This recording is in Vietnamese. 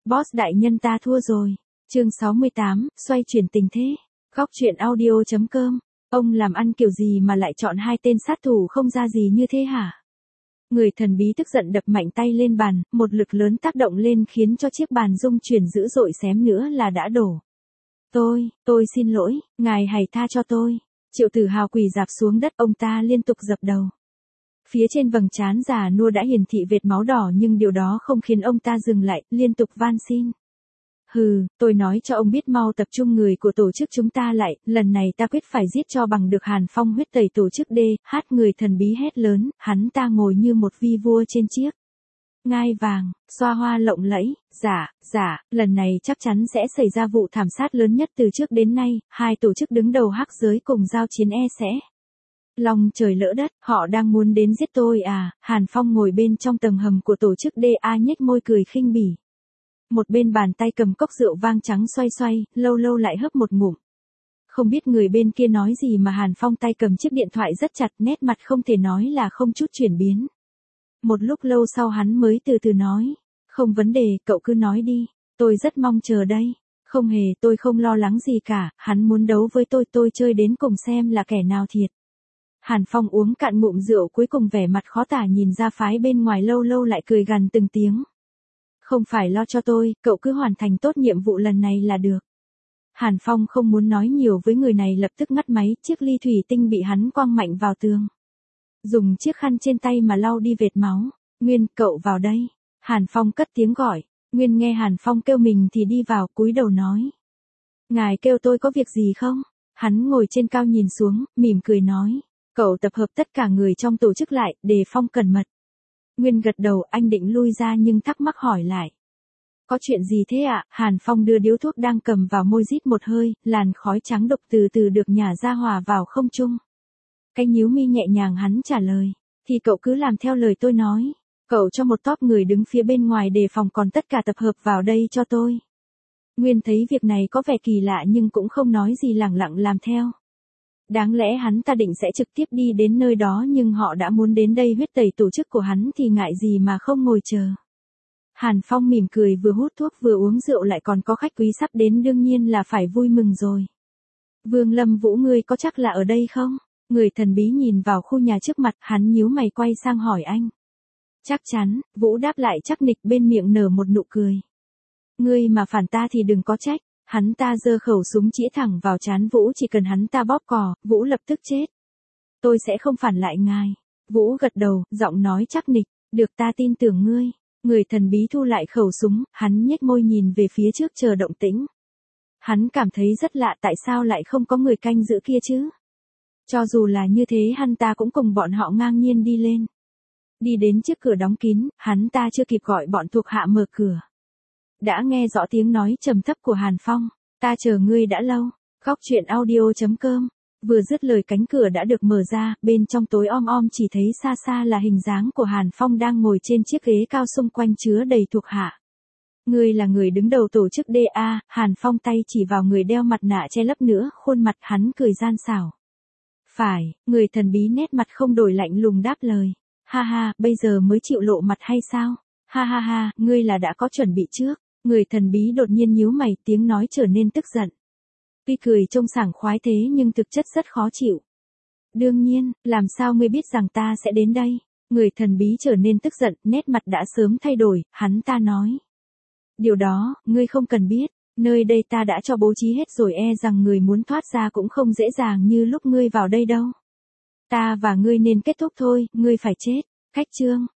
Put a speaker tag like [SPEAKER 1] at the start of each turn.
[SPEAKER 1] Boss đại nhân ta thua rồi. Chương 68, xoay chuyển tình thế. Góc truyện audio.com. Ông làm ăn kiểu gì mà lại chọn hai tên sát thủ không ra gì như thế hả? Người thần bí tức giận đập mạnh tay lên bàn, một lực lớn tác động lên khiến cho chiếc bàn rung chuyển dữ dội, xém nữa là đã đổ. Tôi xin lỗi, ngài hãy tha cho tôi. Triệu Tử Hào quỳ rạp xuống đất, ông ta liên tục dập đầu. Phía trên vầng trán già nua đã hiển thị vệt máu đỏ, nhưng điều đó không khiến ông ta dừng lại, liên tục van xin. Tôi nói cho ông biết mau tập trung người của tổ chức chúng ta lại, lần này ta quyết phải giết cho bằng được Hàn Phong, huyết tẩy tổ chức DH. Người thần bí hét lớn, hắn ta ngồi như một vi vua trên chiếc ngai vàng, xoa hoa lộng lẫy. Dạ, lần này chắc chắn sẽ xảy ra vụ thảm sát lớn nhất từ trước đến nay, hai tổ chức đứng đầu hắc giới cùng giao chiến sẽ long trời lỡ đất, họ đang muốn đến giết tôi à? Hàn Phong ngồi bên trong tầng hầm của tổ chức DA nhếch môi cười khinh bỉ. Một bên bàn tay cầm cốc rượu vang trắng xoay xoay, lâu lâu lại hớp một ngụm. Không biết người bên kia nói gì mà Hàn Phong tay cầm chiếc điện thoại rất chặt, nét mặt không thể nói là không chút chuyển biến. Một lúc lâu sau hắn mới từ từ nói, không vấn đề, cậu cứ nói đi, tôi rất mong chờ đây. Không hề, tôi không lo lắng gì cả, hắn muốn đấu với tôi chơi đến cùng xem là kẻ nào thiệt. Hàn Phong uống cạn ngụm rượu, cuối cùng vẻ mặt khó tả nhìn ra phái bên ngoài, lâu lâu lại cười gằn từng tiếng. Không phải lo cho tôi, cậu cứ hoàn thành tốt nhiệm vụ lần này là được. Hàn Phong không muốn nói nhiều với người này, lập tức ngắt máy, chiếc ly thủy tinh bị hắn quăng mạnh vào tường. Dùng chiếc khăn trên tay mà lau đi vệt máu. Nguyên, cậu vào đây. Hàn Phong cất tiếng gọi. Nguyên nghe Hàn Phong kêu mình thì đi vào, cúi đầu nói. Ngài kêu tôi có việc gì không? Hắn ngồi trên cao nhìn xuống, mỉm cười nói. Cậu tập hợp tất cả người trong tổ chức lại, đề phòng cẩn mật. Nguyên gật đầu, anh định lui ra nhưng thắc mắc hỏi lại. Có chuyện gì thế ạ? Hàn Phong đưa điếu thuốc đang cầm vào môi rít một hơi, làn khói trắng độc từ từ được nhả ra hòa vào không trung. Cái nhíu mi nhẹ nhàng hắn trả lời. Thì cậu cứ làm theo lời tôi nói. Cậu cho một tốp người đứng phía bên ngoài đề phòng, còn tất cả tập hợp vào đây cho tôi. Nguyên thấy việc này có vẻ kỳ lạ nhưng cũng không nói gì, lẳng lặng làm theo. Đáng lẽ hắn ta định sẽ trực tiếp đi đến nơi đó, nhưng họ đã muốn đến đây huyết tẩy tổ chức của hắn thì ngại gì mà không ngồi chờ. Hàn Phong mỉm cười, vừa hút thuốc vừa uống rượu, lại còn có khách quý sắp đến, đương nhiên là phải vui mừng rồi. Vương Lâm Vũ, ngươi có chắc là ở đây không? Người thần bí nhìn vào khu nhà trước mặt, hắn nhíu mày quay sang hỏi anh. Chắc chắn, Vũ đáp lại chắc nịch, bên miệng nở một nụ cười. Ngươi mà phản ta thì đừng có trách. Hắn ta giơ khẩu súng chĩa thẳng vào trán Vũ, chỉ cần hắn ta bóp cò, Vũ lập tức chết. Tôi sẽ không phản lại ngài. Vũ gật đầu, giọng nói chắc nịch, được, ta tin tưởng ngươi. Người thần bí thu lại khẩu súng, hắn nhếch môi nhìn về phía trước chờ động tĩnh. Hắn cảm thấy rất lạ, tại sao lại không có người canh giữ kia chứ? Cho dù là như thế, hắn ta cũng cùng bọn họ ngang nhiên đi lên. Đi đến chiếc cửa đóng kín, hắn ta chưa kịp gọi bọn thuộc hạ mở cửa. Đã nghe rõ tiếng nói trầm thấp của Hàn Phong. Ta chờ ngươi đã lâu. Góc truyện audio.com. Vừa dứt lời, cánh cửa đã được mở ra, bên trong tối om om chỉ thấy xa xa là hình dáng của Hàn Phong đang ngồi trên chiếc ghế cao, xung quanh chứa đầy thuộc hạ. Ngươi là người đứng đầu tổ chức DA, Hàn Phong tay chỉ vào người đeo mặt nạ che lấp nữa, khuôn mặt hắn cười gian xảo. Phải, người thần bí nét mặt không đổi, lạnh lùng đáp lời. Ha ha, bây giờ mới chịu lộ mặt hay sao? Ha ha ha, ngươi là đã có chuẩn bị trước. Người thần bí đột nhiên nhíu mày, tiếng nói trở nên tức giận. Tuy cười trông sảng khoái thế nhưng thực chất rất khó chịu. Đương nhiên, làm sao ngươi biết rằng ta sẽ đến đây? Người thần bí trở nên tức giận, nét mặt đã sớm thay đổi, hắn ta nói. Điều đó, ngươi không cần biết, nơi đây ta đã cho bố trí hết rồi, e rằng người muốn thoát ra cũng không dễ dàng như lúc ngươi vào đây đâu. Ta và ngươi nên kết thúc thôi, ngươi phải chết. Khách trương,